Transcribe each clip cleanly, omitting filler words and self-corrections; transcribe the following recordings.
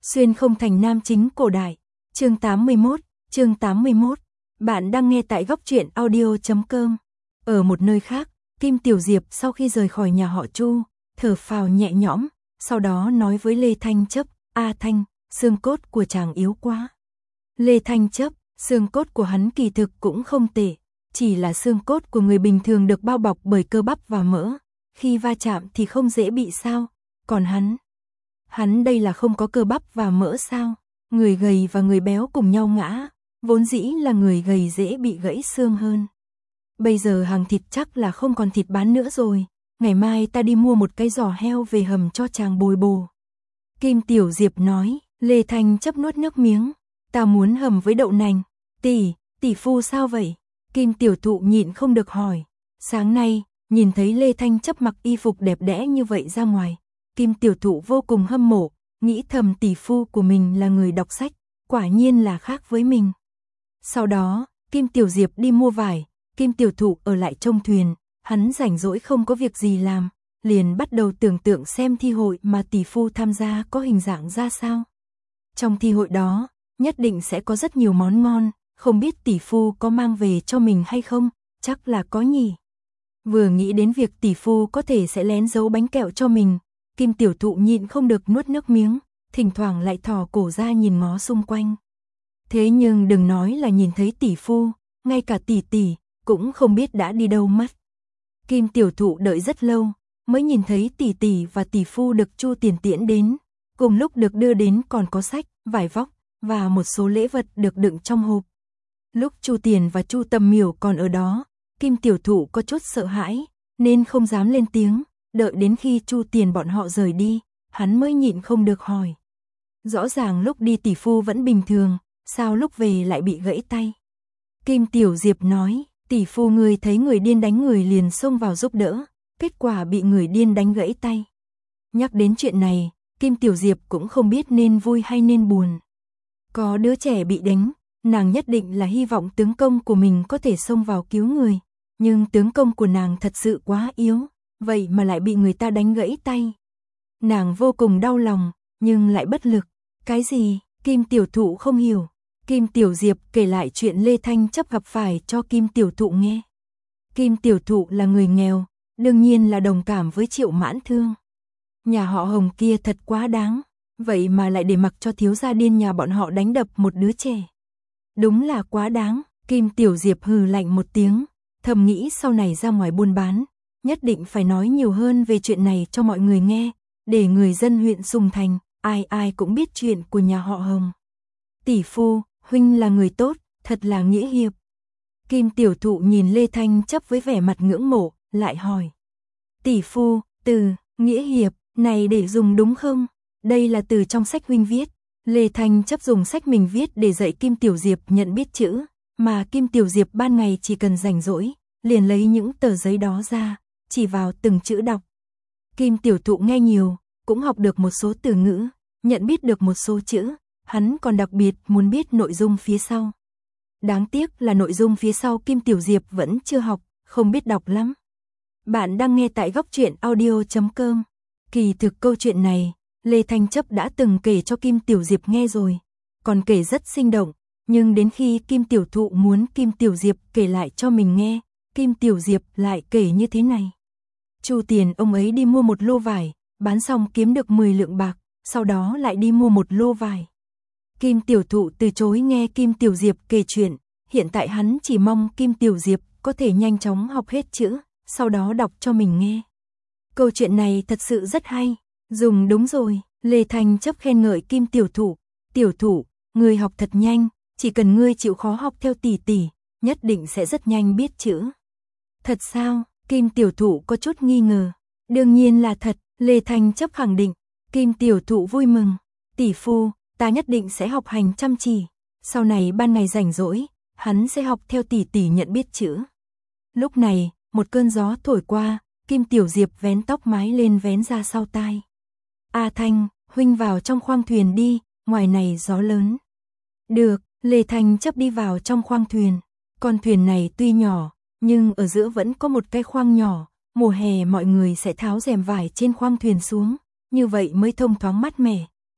Xuyên không thành nam chính cổ đại. Chương 81. Bạn đang nghe tại góc truyện audio.com. Ở một nơi khác, Kim Tiểu Diệp sau khi rời khỏi nhà họ Chu, thở phào nhẹ nhõm, sau đó nói với Lê Thanh Chấp, "A Thanh, xương cốt của chàng yếu quá." Lê Thanh Chấp, xương cốt của hắn kỳ thực cũng không tệ, chỉ là xương cốt của người bình thường được bao bọc bởi cơ bắp và mỡ, khi va chạm thì không dễ bị sao, còn hắn đây là không có cơ bắp và mỡ sao? Người gầy và người béo cùng nhau ngã, vốn dĩ là người gầy dễ bị gãy xương hơn. Bây giờ hàng thịt chắc là không còn thịt bán nữa rồi, ngày mai ta đi mua một cái giò heo về hầm cho chàng bồi bổ. Kim Tiểu Diệp nói. Lê Thanh Chấp nuốt nước miếng, "Ta muốn hầm với đậu nành." Tỷ phu sao vậy?" Kim Tiểu Thụ nhịn không được hỏi. Sáng nay, nhìn thấy Lê Thanh Chấp mặc y phục đẹp đẽ như vậy ra ngoài, Kim Tiểu Thụ vô cùng hâm mộ, nghĩ thầm tỷ phu của mình là người đọc sách, quả nhiên là khác với mình. Sau đó, Kim Tiểu Diệp đi mua vải, Kim Tiểu Thụ ở lại trông thuyền, hắn rảnh rỗi không có việc gì làm, liền bắt đầu tưởng tượng xem thi hội mà tỷ phu tham gia có hình dạng ra sao. Trong thi hội đó, nhất định sẽ có rất nhiều món ngon, không biết tỷ phu có mang về cho mình hay không, chắc là có nhỉ. Vừa nghĩ đến việc tỷ phu có thể sẽ lén giấu bánh kẹo cho mình, Kim Tiểu Thụ nhịn không được nuốt nước miếng, thỉnh thoảng lại thò cổ ra nhìn ngó xung quanh. Thế nhưng đừng nói là nhìn thấy tỷ phu, ngay cả tỷ cũng không biết đã đi đâu mất. Kim Tiểu Thụ đợi rất lâu, mới nhìn thấy tỷ và tỷ phu được Chu Tiền tiễn đến, cùng lúc được đưa đến còn có sách, vải vóc và một số lễ vật được đựng trong hộp. Lúc Chu Tiền và Chu Tầm Miểu còn ở đó, Kim Tiểu Thụ có chút sợ hãi, nên không dám lên tiếng, đợi đến khi Chu Tiền bọn họ rời đi, hắn mới nhịn không được hỏi. Rõ ràng lúc đi tỷ phu vẫn bình thường, sao lúc về lại bị gãy tay? Kim Tiểu Diệp nói, tỷ phu người thấy người điên đánh người liền xông vào giúp đỡ, kết quả bị người điên đánh gãy tay. Nhắc đến chuyện này, Kim Tiểu Diệp cũng không biết nên vui hay nên buồn. Có đứa trẻ bị đánh, nàng nhất định là hy vọng tướng công của mình có thể xông vào cứu người, nhưng tướng công của nàng thật sự quá yếu, vậy mà lại bị người ta đánh gãy tay. Nàng vô cùng đau lòng, nhưng lại bất lực. Cái gì? Kim Tiểu Thụ không hiểu. Kim Tiểu Diệp kể lại chuyện Lê Thanh Chấp gặp phải cho Kim Tiểu Thụ nghe. Kim Tiểu Thụ là người nghèo, đương nhiên là đồng cảm với Triệu Mãn Thương. Nhà họ Hồng kia thật quá đáng, vậy mà lại để mặc cho thiếu gia điên nhà bọn họ đánh đập một đứa trẻ. Đúng là quá đáng. Kim Tiểu Diệp hừ lạnh một tiếng, thầm nghĩ sau này ra ngoài buôn bán, nhất định phải nói nhiều hơn về chuyện này cho mọi người nghe, để người dân huyện Sùng Thành, ai cũng biết chuyện của nhà họ Hồng. Tỷ phu, huynh là người tốt, thật là nghĩa hiệp. Kim Tiểu Thụ nhìn Lê Thanh Chấp với vẻ mặt ngưỡng mộ, lại hỏi. Tỷ phu, từ nghĩa hiệp này để dùng đúng không? Đây là từ trong sách huynh viết. Lê Thanh Chấp dùng sách mình viết để dạy Kim Tiểu Diệp nhận biết chữ, mà Kim Tiểu Diệp ban ngày chỉ cần rảnh rỗi, liền lấy những tờ giấy đó ra, chỉ vào từng chữ đọc. Kim Tiểu Thụ nghe nhiều, cũng học được một số từ ngữ, nhận biết được một số chữ, hắn còn đặc biệt muốn biết nội dung phía sau. Đáng tiếc là nội dung phía sau Kim Tiểu Diệp vẫn chưa học, không biết đọc lắm. Bạn đang nghe tại góc truyện audio.com. Kỳ thực câu chuyện này, Lê Thanh Chấp đã từng kể cho Kim Tiểu Diệp nghe rồi, còn kể rất sinh động, nhưng đến khi Kim Tiểu Thụ muốn Kim Tiểu Diệp kể lại cho mình nghe, Kim Tiểu Diệp lại kể như thế này. Chu Tiền ông ấy đi mua một lô vải, bán xong kiếm được 10 lượng bạc, sau đó lại đi mua một lô vải. Kim Tiểu Thụ từ chối nghe Kim Tiểu Diệp kể chuyện, hiện tại hắn chỉ mong Kim Tiểu Diệp có thể nhanh chóng học hết chữ, sau đó đọc cho mình nghe. Câu chuyện này thật sự rất hay, dùng đúng rồi. Lê Thanh Chấp khen ngợi Kim Tiểu Thụ. Tiểu Thụ, ngươi học thật nhanh, chỉ cần ngươi chịu khó học theo tỷ, nhất định sẽ rất nhanh biết chữ. Thật sao? Kim Tiểu Thụ có chút nghi ngờ. Đương nhiên là thật, Lê Thanh Chấp khẳng định. Kim Tiểu Thụ vui mừng. Tỷ phu, ta nhất định sẽ học hành chăm chỉ. Sau này ban ngày rảnh rỗi, hắn sẽ học theo tỷ nhận biết chữ. Lúc này, một cơn gió thổi qua, Kim Tiểu Diệp vén tóc mái lên vén ra sau tai. A Thanh, huynh vào trong khoang thuyền đi, ngoài này gió lớn. Được, Lê Thanh Chấp đi vào trong khoang thuyền. Con thuyền này tuy nhỏ, nhưng ở giữa vẫn có một cái khoang nhỏ. Mùa hè mọi người sẽ tháo rèm vải trên khoang thuyền xuống, như vậy mới thông thoáng mát mẻ.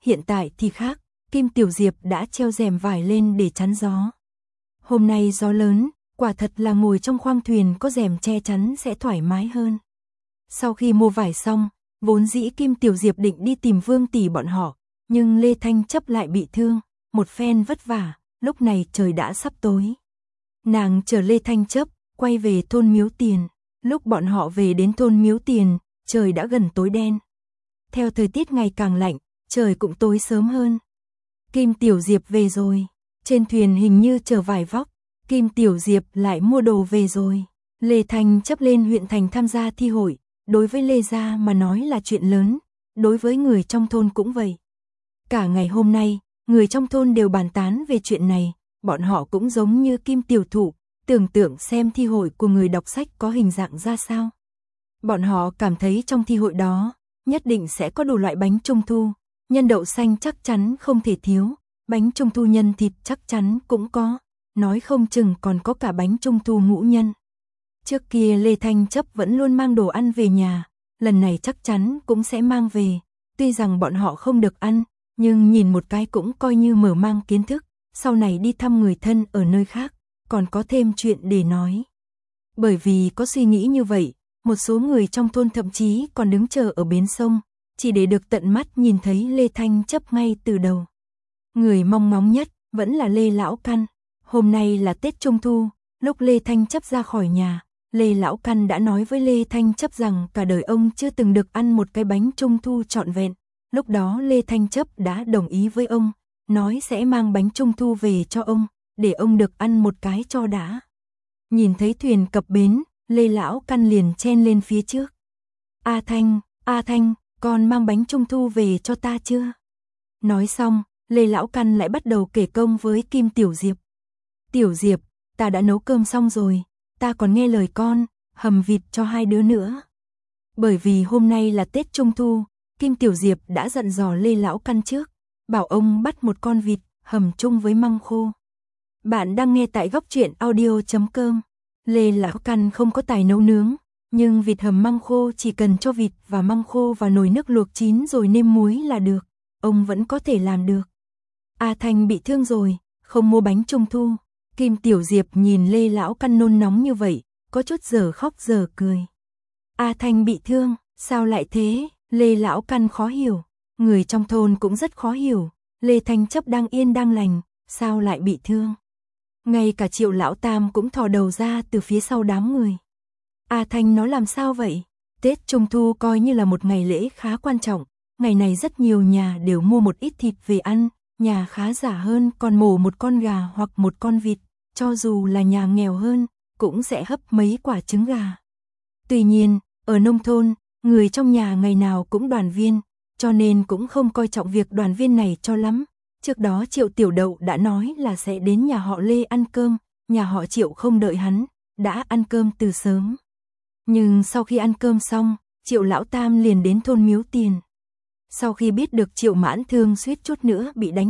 hiện tại thì khác, Kim Tiểu Diệp đã treo rèm vải lên để chắn gió. Hôm nay gió lớn, quả thật là ngồi trong khoang thuyền có rèm che chắn sẽ thoải mái hơn. Sau khi mua vải xong, vốn dĩ Kim Tiểu Diệp định đi tìm Vương tỷ bọn họ, nhưng Lê Thanh Chấp lại bị thương, một phen vất vả, lúc này trời đã sắp tối. Nàng chở Lê Thanh Chấp, quay về thôn Miếu Tiền, lúc bọn họ về đến thôn Miếu Tiền, trời đã gần tối đen. Theo thời tiết ngày càng lạnh, trời cũng tối sớm hơn. Kim Tiểu Diệp về rồi, trên thuyền hình như chở vải vóc, Kim Tiểu Diệp lại mua đồ về rồi. Lê Thanh Chấp lên huyện thành tham gia thi hội, đối với Lê gia mà nói là chuyện lớn, đối với người trong thôn cũng vậy. Cả ngày hôm nay, người trong thôn đều bàn tán về chuyện này, bọn họ cũng giống như Kim Tiểu Thụ, tưởng tượng xem thi hội của người đọc sách có hình dạng ra sao. Bọn họ cảm thấy trong thi hội đó, nhất định sẽ có đủ loại bánh trung thu, nhân đậu xanh chắc chắn không thể thiếu, bánh trung thu nhân thịt chắc chắn cũng có, nói không chừng còn có cả bánh trung thu ngũ nhân. Trước kia Lê Thanh Chấp vẫn luôn mang đồ ăn về nhà, lần này chắc chắn cũng sẽ mang về, tuy rằng bọn họ không được ăn, nhưng nhìn một cái cũng coi như mở mang kiến thức, sau này đi thăm người thân ở nơi khác, còn có thêm chuyện để nói. Bởi vì có suy nghĩ như vậy, một số người trong thôn thậm chí còn đứng chờ ở bến sông, chỉ để được tận mắt nhìn thấy Lê Thanh Chấp ngay từ đầu. Người mong ngóng nhất vẫn là Lê Lão Căn. Hôm nay là Tết Trung Thu, lúc Lê Thanh Chấp ra khỏi nhà, Lê Lão Căn đã nói với Lê Thanh Chấp rằng cả đời ông chưa từng được ăn một cái bánh Trung Thu trọn vẹn. Lúc đó Lê Thanh Chấp đã đồng ý với ông, nói sẽ mang bánh Trung Thu về cho ông, để ông được ăn một cái cho đã. Nhìn thấy thuyền cập bến, Lê Lão Căn liền chen lên phía trước. A Thanh, con mang bánh Trung Thu về cho ta chưa? Nói xong, Lê Lão Căn lại bắt đầu kể công với Kim Tiểu Diệp. Tiểu Diệp, ta đã nấu cơm xong rồi, ta còn nghe lời con, hầm vịt cho hai đứa nữa. Bởi vì hôm nay là Tết Trung Thu, Kim Tiểu Diệp đã dặn dò Lê Lão Căn trước, bảo ông bắt một con vịt, hầm chung với măng khô. Bạn đang nghe tại góc truyện audio.com. Lê Lão Căn không có tài nấu nướng, nhưng vịt hầm măng khô chỉ cần cho vịt và măng khô vào nồi nước luộc chín rồi nêm muối là được, ông vẫn có thể làm được. A Thanh bị thương rồi, không mua bánh Trung Thu. Kim Tiểu Diệp nhìn Lê Lão Căn nôn nóng như vậy, có chút giờ khóc giờ cười. A Thanh bị thương, sao lại thế? Lê Lão Căn khó hiểu, người trong thôn cũng rất khó hiểu, Lê Thanh Chấp đang yên đang lành, sao lại bị thương? Ngay cả Triệu Lão Tam cũng thò đầu ra từ phía sau đám người. A Thanh nó làm sao vậy? Tết Trung Thu coi như là một ngày lễ khá quan trọng, ngày này rất nhiều nhà đều mua một ít thịt về ăn, nhà khá giả hơn còn mổ một con gà hoặc một con vịt, cho dù là nhà nghèo hơn, cũng sẽ hấp mấy quả trứng gà. Tuy nhiên, ở nông thôn, người trong nhà ngày nào cũng đoàn viên, cho nên cũng không coi trọng việc đoàn viên này cho lắm. Trước đó Triệu Tiểu Đậu đã nói là sẽ đến nhà họ Lê ăn cơm, nhà họ Triệu không đợi hắn, đã ăn cơm từ sớm. Nhưng sau khi ăn cơm xong, Triệu Lão Tam liền đến thôn Miếu Tiền. Sau khi biết được Triệu Mãn Thương suýt chút nữa bị đánh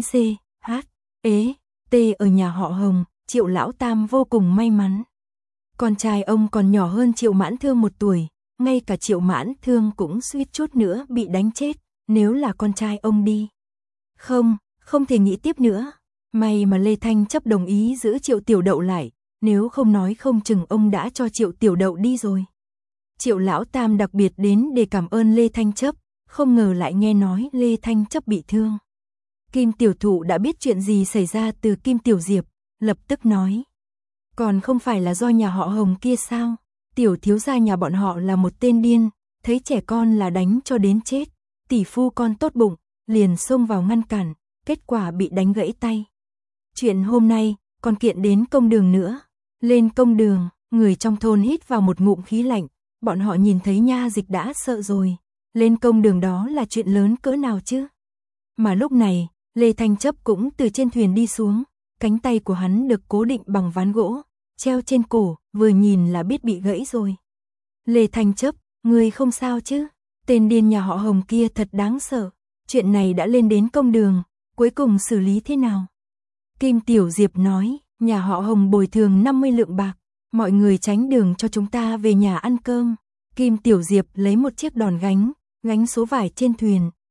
C.H.E.T ở nhà họ Hồng, Triệu Lão Tam vô cùng may mắn. Con trai ông còn nhỏ hơn Triệu Mãn Thương 1 tuổi, ngay cả Triệu Mãn Thương cũng suýt chút nữa bị đánh chết, nếu là con trai ông đi. Không thể nghĩ tiếp nữa. May mà Lê Thanh Chấp đồng ý giữ Triệu Tiểu Đậu lại, nếu không nói không chừng ông đã cho Triệu Tiểu Đậu đi rồi. Triệu Lão Tam đặc biệt đến để cảm ơn Lê Thanh Chấp, không ngờ lại nghe nói Lê Thanh Chấp bị thương. Kim Tiểu Thụ đã biết chuyện gì xảy ra từ Kim Tiểu Diệp, lập tức nói. Còn không phải là do nhà họ Hồng kia sao? Tiểu thiếu gia nhà bọn họ là một tên điên, thấy trẻ con là đánh cho đến chết. Tỷ phu con tốt bụng, liền xông vào ngăn cản, kết quả bị đánh gãy tay. Chuyện hôm nay, còn kiện đến công đường nữa. Lên công đường, người trong thôn hít vào một ngụm khí lạnh, bọn họ nhìn thấy Nha Dịch đã sợ rồi. Lên công đường đó là chuyện lớn cỡ nào chứ? Mà lúc này, Lê Thanh Chấp cũng từ trên thuyền đi xuống, cánh tay của hắn được cố định bằng ván gỗ, treo trên cổ, vừa nhìn là biết bị gãy rồi. Lê Thanh Chấp, ngươi không sao chứ? Tên điên nhà họ Hồng kia thật đáng sợ, chuyện này đã lên đến công đường, cuối cùng xử lý thế nào? Kim Tiểu Diệp nói, nhà họ Hồng bồi thường 50 lượng bạc, mọi người tránh đường cho chúng ta về nhà ăn cơm. Kim Tiểu Diệp lấy một chiếc đòn gánh số vải trên thuyền,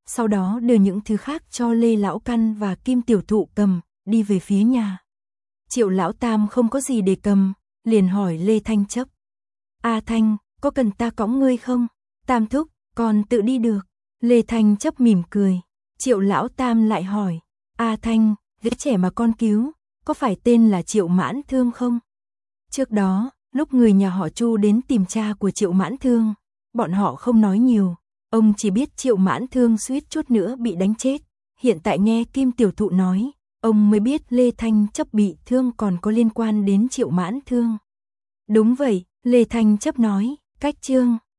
sau đó đưa những thứ khác cho Lê Lão Căn và Kim Tiểu Thụ cầm, đi về phía nhà. Triệu Lão Tam không có gì để cầm, liền hỏi Lê Thanh Chấp. A Thanh, có cần ta cõng ngươi không? Tam thúc, con tự đi được. Lê Thanh Chấp mỉm cười. Triệu Lão Tam lại hỏi. A Thanh, đứa trẻ mà con cứu, có phải tên là Triệu Mãn Thương không? Trước đó, lúc người nhà họ Chu đến tìm cha của Triệu Mãn Thương, bọn họ không nói nhiều. Ông chỉ biết Triệu Mãn Thương suýt chút nữa bị đánh chết. Hiện tại nghe Kim Tiểu Thụ nói, ông mới biết Lê Thanh Chấp bị thương còn có liên quan đến Triệu Mãn Thương. Đúng vậy, Lê Thanh Chấp nói, cách chương